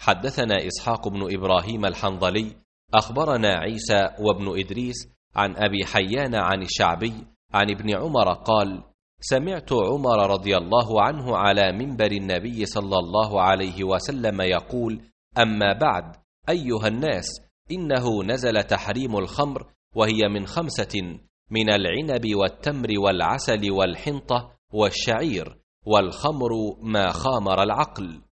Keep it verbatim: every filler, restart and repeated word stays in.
حدثنا إسحاق بن إبراهيم الحنظلي أخبرنا عيسى وابن إدريس عن أبي حيان عن الشعبي عن ابن عمر قال: سمعت عمر رضي الله عنه على منبر النبي صلى الله عليه وسلم يقول: أما بعد أيها الناس، إنه نزل تحريم الخمر، وهي من خمسة: من العنب والتمر والعسل والحنطة والشعير، والخمر ما خامر العقل.